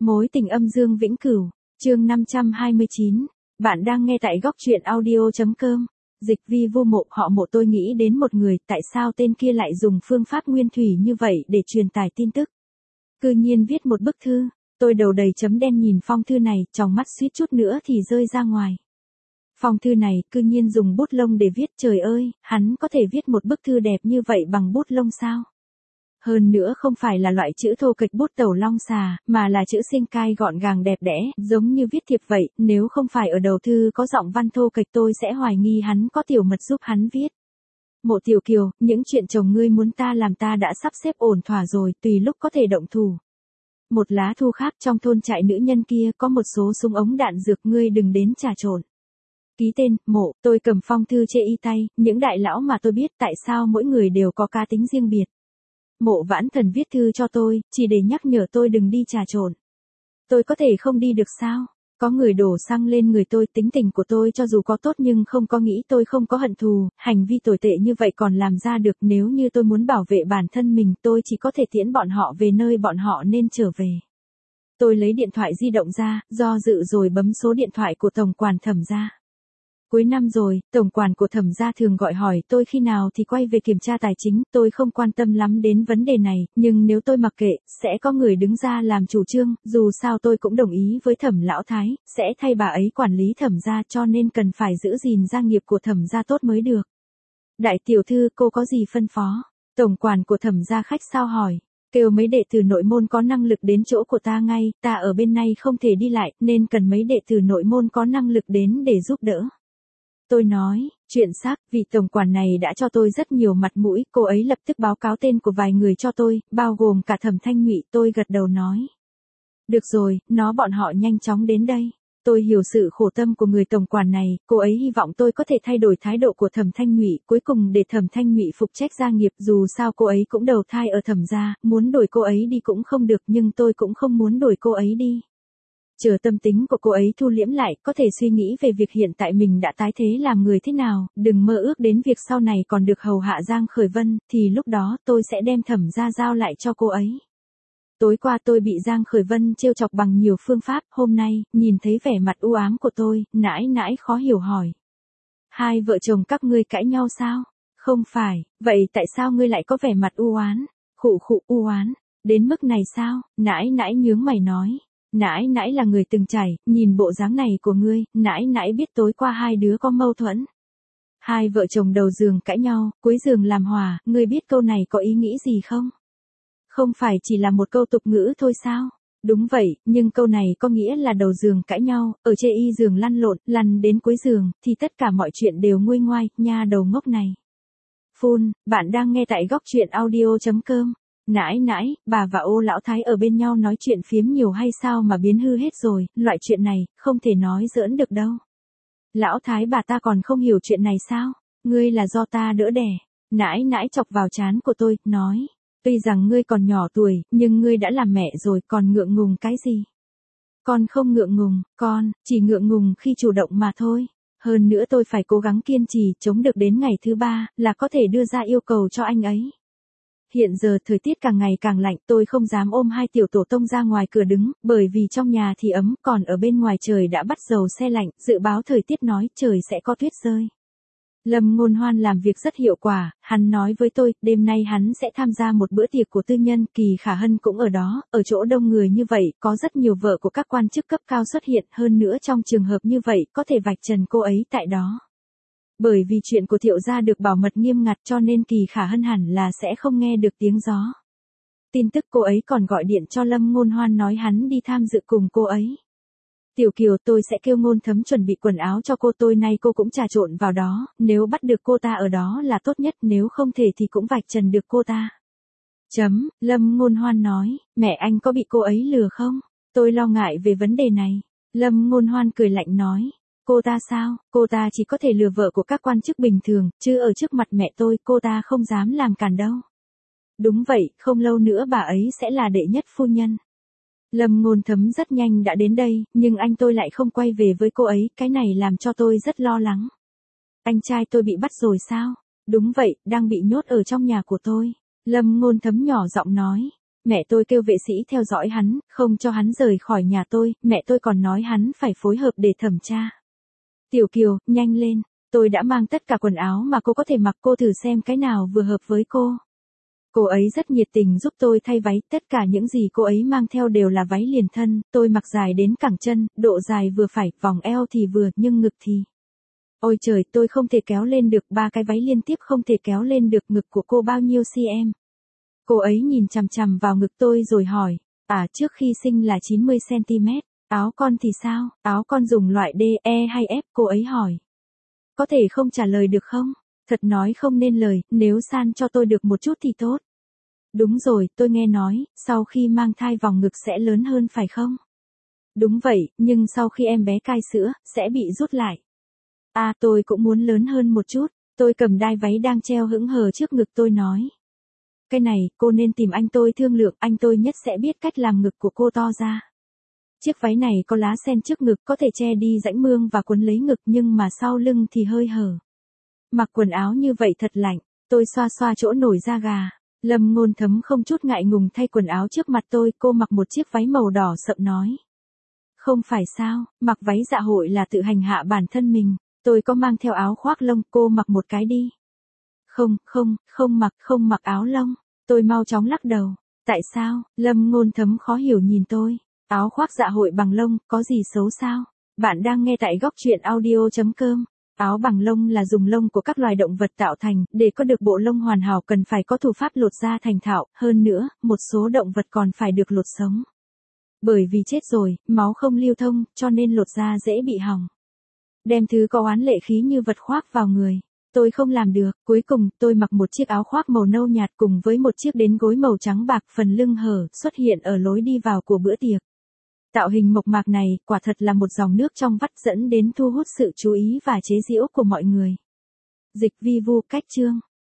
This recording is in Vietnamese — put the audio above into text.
Mối tình âm dương vĩnh cửu, chương 529. Bạn đang nghe tại góc truyện audio.com. Dịch vi vô mộ họ Mộ. Tôi nghĩ đến một người, tại sao tên kia lại dùng phương pháp nguyên thủy như vậy để truyền tải tin tức. Cư nhiên viết một bức thư, tôi đầu đầy chấm đen nhìn phong thư này, tròng mắt suýt chút nữa thì rơi ra ngoài. Phong thư này cư nhiên dùng bút lông để viết, trời ơi, hắn có thể viết một bức thư đẹp như vậy bằng bút lông sao? Hơn nữa không phải là loại chữ thô kệch bút tẩu long xà, mà là chữ xinh cai gọn gàng đẹp đẽ, giống như viết thiệp vậy, nếu không phải ở đầu thư có giọng văn thô kệch tôi sẽ hoài nghi hắn có tiểu mật giúp hắn viết. Mộ Tiểu Kiều, những chuyện chồng ngươi muốn ta làm ta đã sắp xếp ổn thỏa rồi, tùy lúc có thể động thủ. Một lá thư khác, trong thôn trại nữ nhân kia có một số súng ống đạn dược, ngươi đừng đến trà trộn. Ký tên, Mộ. Tôi cầm phong thư chê y tay, những đại lão mà tôi biết tại sao mỗi người đều có cá tính riêng biệt. Mộ Vãn Thần viết thư cho tôi, chỉ để nhắc nhở tôi đừng đi trà trộn. Tôi có thể không đi được sao? Có người đổ xăng lên người tôi, tính tình của tôi cho dù có tốt nhưng không có nghĩ tôi không có hận thù, hành vi tồi tệ như vậy còn làm ra được. Nếu như tôi muốn bảo vệ bản thân mình, tôi chỉ có thể tiễn bọn họ về nơi bọn họ nên trở về. Tôi lấy điện thoại di động ra, do dự rồi bấm số điện thoại của tổng quản Thẩm gia. Cuối năm rồi, tổng quản của Thẩm gia thường gọi hỏi tôi khi nào thì quay về kiểm tra tài chính, tôi không quan tâm lắm đến vấn đề này, nhưng nếu tôi mặc kệ, sẽ có người đứng ra làm chủ trương, dù sao tôi cũng đồng ý với Thẩm lão thái, sẽ thay bà ấy quản lý Thẩm gia, cho nên cần phải giữ gìn gia nghiệp của Thẩm gia tốt mới được. Đại tiểu thư, cô có gì phân phó? Tổng quản của Thẩm gia khách sao hỏi. Kêu mấy đệ tử nội môn có năng lực đến chỗ của ta ngay, ta ở bên này không thể đi lại, nên cần mấy đệ tử nội môn có năng lực đến để giúp đỡ. Tôi nói, chuyện xác, vị tổng quản này đã cho tôi rất nhiều mặt mũi, cô ấy lập tức báo cáo tên của vài người cho tôi, bao gồm cả Thẩm Thanh Nhụy. Tôi gật đầu nói. Được rồi, bọn họ nhanh chóng đến đây. Tôi hiểu sự khổ tâm của người tổng quản này, cô ấy hy vọng tôi có thể thay đổi thái độ của Thẩm Thanh Nhụy, cuối cùng để Thẩm Thanh Nhụy phục trách gia nghiệp, dù sao cô ấy cũng đầu thai ở Thẩm gia, muốn đổi cô ấy đi cũng không được, nhưng tôi cũng không muốn đổi cô ấy đi. Chờ tâm tính của cô ấy thu liễm lại, có thể suy nghĩ về việc hiện tại mình đã tái thế làm người thế nào, đừng mơ ước đến việc sau này còn được hầu hạ Giang Khởi Vân, thì lúc đó tôi sẽ đem Thẩm gia giao lại cho cô ấy. Tối qua tôi bị Giang Khởi Vân trêu chọc bằng nhiều phương pháp, hôm nay, nhìn thấy vẻ mặt u ám của tôi, nãi nãi khó hiểu hỏi. Hai vợ chồng các ngươi cãi nhau sao? Không phải, vậy tại sao ngươi lại có vẻ mặt u oán? Khụ u oán, đến mức này sao? Nãi nãi nhướng mày nói. Nãi nãi là người từng trải, nhìn bộ dáng này của ngươi, nãi nãi biết tối qua hai đứa có mâu thuẫn. Hai vợ chồng đầu giường cãi nhau, cuối giường làm hòa, ngươi biết câu này có ý nghĩ gì không? Không phải chỉ là một câu tục ngữ thôi sao? Đúng vậy, nhưng câu này có nghĩa là đầu giường cãi nhau, ở chê y giường lăn lộn, lăn đến cuối giường, thì tất cả mọi chuyện đều nguôi ngoai, nha đầu ngốc này. Phun, bạn đang nghe tại góc truyện audio.com. Nãi nãi, bà và Ô lão thái ở bên nhau nói chuyện phiếm nhiều hay sao mà biến hư hết rồi, loại chuyện này, không thể nói giỡn được đâu. Lão thái bà ta còn không hiểu chuyện này sao? Ngươi là do ta đỡ đẻ. Nãi nãi chọc vào trán của tôi, nói. Tuy rằng ngươi còn nhỏ tuổi, nhưng ngươi đã làm mẹ rồi, còn ngượng ngùng cái gì? Con không ngượng ngùng, con, chỉ ngượng ngùng khi chủ động mà thôi. Hơn nữa tôi phải cố gắng kiên trì, chống được đến ngày thứ 3, là có thể đưa ra yêu cầu cho anh ấy. Hiện giờ thời tiết càng ngày càng lạnh, tôi không dám ôm hai tiểu tổ tông ra ngoài cửa đứng, bởi vì trong nhà thì ấm, còn ở bên ngoài trời đã bắt dầu se lạnh, dự báo thời tiết nói trời sẽ có tuyết rơi. Lâm Ngôn Hoan làm việc rất hiệu quả, hắn nói với tôi, đêm nay hắn sẽ tham gia một bữa tiệc của tư nhân, Kỳ Khả Hân cũng ở đó, ở chỗ đông người như vậy, có rất nhiều vợ của các quan chức cấp cao xuất hiện, hơn nữa trong trường hợp như vậy, có thể vạch trần cô ấy tại đó. Bởi vì chuyện của Thiệu gia được bảo mật nghiêm ngặt cho nên Kỳ Khả Hân hẳn là sẽ không nghe được tiếng gió. Tin tức cô ấy còn gọi điện cho Lâm Ngôn Hoan nói hắn đi tham dự cùng cô ấy. Tiểu Kiều, tôi sẽ kêu Ngôn Thấm chuẩn bị quần áo cho cô, tôi nay cô cũng trà trộn vào đó, nếu bắt được cô ta ở đó là tốt nhất, nếu không thể thì cũng vạch trần được cô ta. Lâm Ngôn Hoan nói, mẹ anh có bị cô ấy lừa không? Tôi lo ngại về vấn đề này. Lâm Ngôn Hoan cười lạnh nói. Cô ta sao? Cô ta chỉ có thể lừa vợ của các quan chức bình thường, chứ ở trước mặt mẹ tôi, cô ta không dám làm cản đâu. Đúng vậy, không lâu nữa bà ấy sẽ là đệ nhất phu nhân. Lâm Ngôn Thấm rất nhanh đã đến đây, nhưng anh tôi lại không quay về với cô ấy, cái này làm cho tôi rất lo lắng. Anh trai tôi bị bắt rồi sao? Đúng vậy, đang bị nhốt ở trong nhà của tôi. Lâm Ngôn Thấm nhỏ giọng nói. Mẹ tôi kêu vệ sĩ theo dõi hắn, không cho hắn rời khỏi nhà tôi, mẹ tôi còn nói hắn phải phối hợp để thẩm tra. Tiểu Kiều, nhanh lên, tôi đã mang tất cả quần áo mà cô có thể mặc, cô thử xem cái nào vừa hợp với cô. Cô ấy rất nhiệt tình giúp tôi thay váy, tất cả những gì cô ấy mang theo đều là váy liền thân, tôi mặc dài đến cẳng chân, độ dài vừa phải, vòng eo thì vừa, nhưng ngực thì... Ôi trời, tôi không thể kéo lên được, 3 cái váy liên tiếp không thể kéo lên được. Ngực của cô bao nhiêu cm? Cô ấy nhìn chằm chằm vào ngực tôi rồi hỏi, trước khi sinh là 90 cm, áo con thì sao, áo con dùng loại D, E hay F, cô ấy hỏi. Có thể không trả lời được không? Thật nói không nên lời, nếu san cho tôi được một chút thì tốt. Đúng rồi, tôi nghe nói, sau khi mang thai vòng ngực sẽ lớn hơn phải không? Đúng vậy, nhưng sau khi em bé cai sữa, sẽ bị rút lại. Tôi cũng muốn lớn hơn một chút, tôi cầm đai váy đang treo hững hờ trước ngực tôi nói. Cái này, cô nên tìm anh tôi thương lượng, anh tôi nhất sẽ biết cách làm ngực của cô to ra. Chiếc váy này có lá sen trước ngực, có thể che đi rãnh mương và quấn lấy ngực, nhưng mà sau lưng thì hơi hở. Mặc quần áo như vậy thật lạnh, tôi xoa xoa chỗ nổi da gà. Lâm Ngôn Thấm không chút ngại ngùng thay quần áo trước mặt tôi, cô mặc một chiếc váy màu đỏ sậm nói. Không phải sao, mặc váy dạ hội là tự hành hạ bản thân mình, tôi có mang theo áo khoác lông, cô mặc một cái đi. Không mặc áo lông, tôi mau chóng lắc đầu. Tại sao? Lâm Ngôn Thấm khó hiểu nhìn tôi. Áo khoác dạ hội bằng lông, có gì xấu sao? Bạn đang nghe tại góc truyện audio.com. Áo bằng lông là dùng lông của các loài động vật tạo thành, để có được bộ lông hoàn hảo cần phải có thủ pháp lột da thành thạo, hơn nữa, một số động vật còn phải được lột sống. Bởi vì chết rồi, máu không lưu thông, cho nên lột da dễ bị hỏng. Đem thứ có oán lệ khí như vật khoác vào người. Tôi không làm được, cuối cùng, tôi mặc một chiếc áo khoác màu nâu nhạt cùng với một chiếc đến gối màu trắng bạc, phần lưng hở, xuất hiện ở lối đi vào của bữa tiệc. Tạo hình mộc mạc này, quả thật là một dòng nước trong vắt dẫn đến thu hút sự chú ý và chế giễu của mọi người. Dịch vi vu cách chương.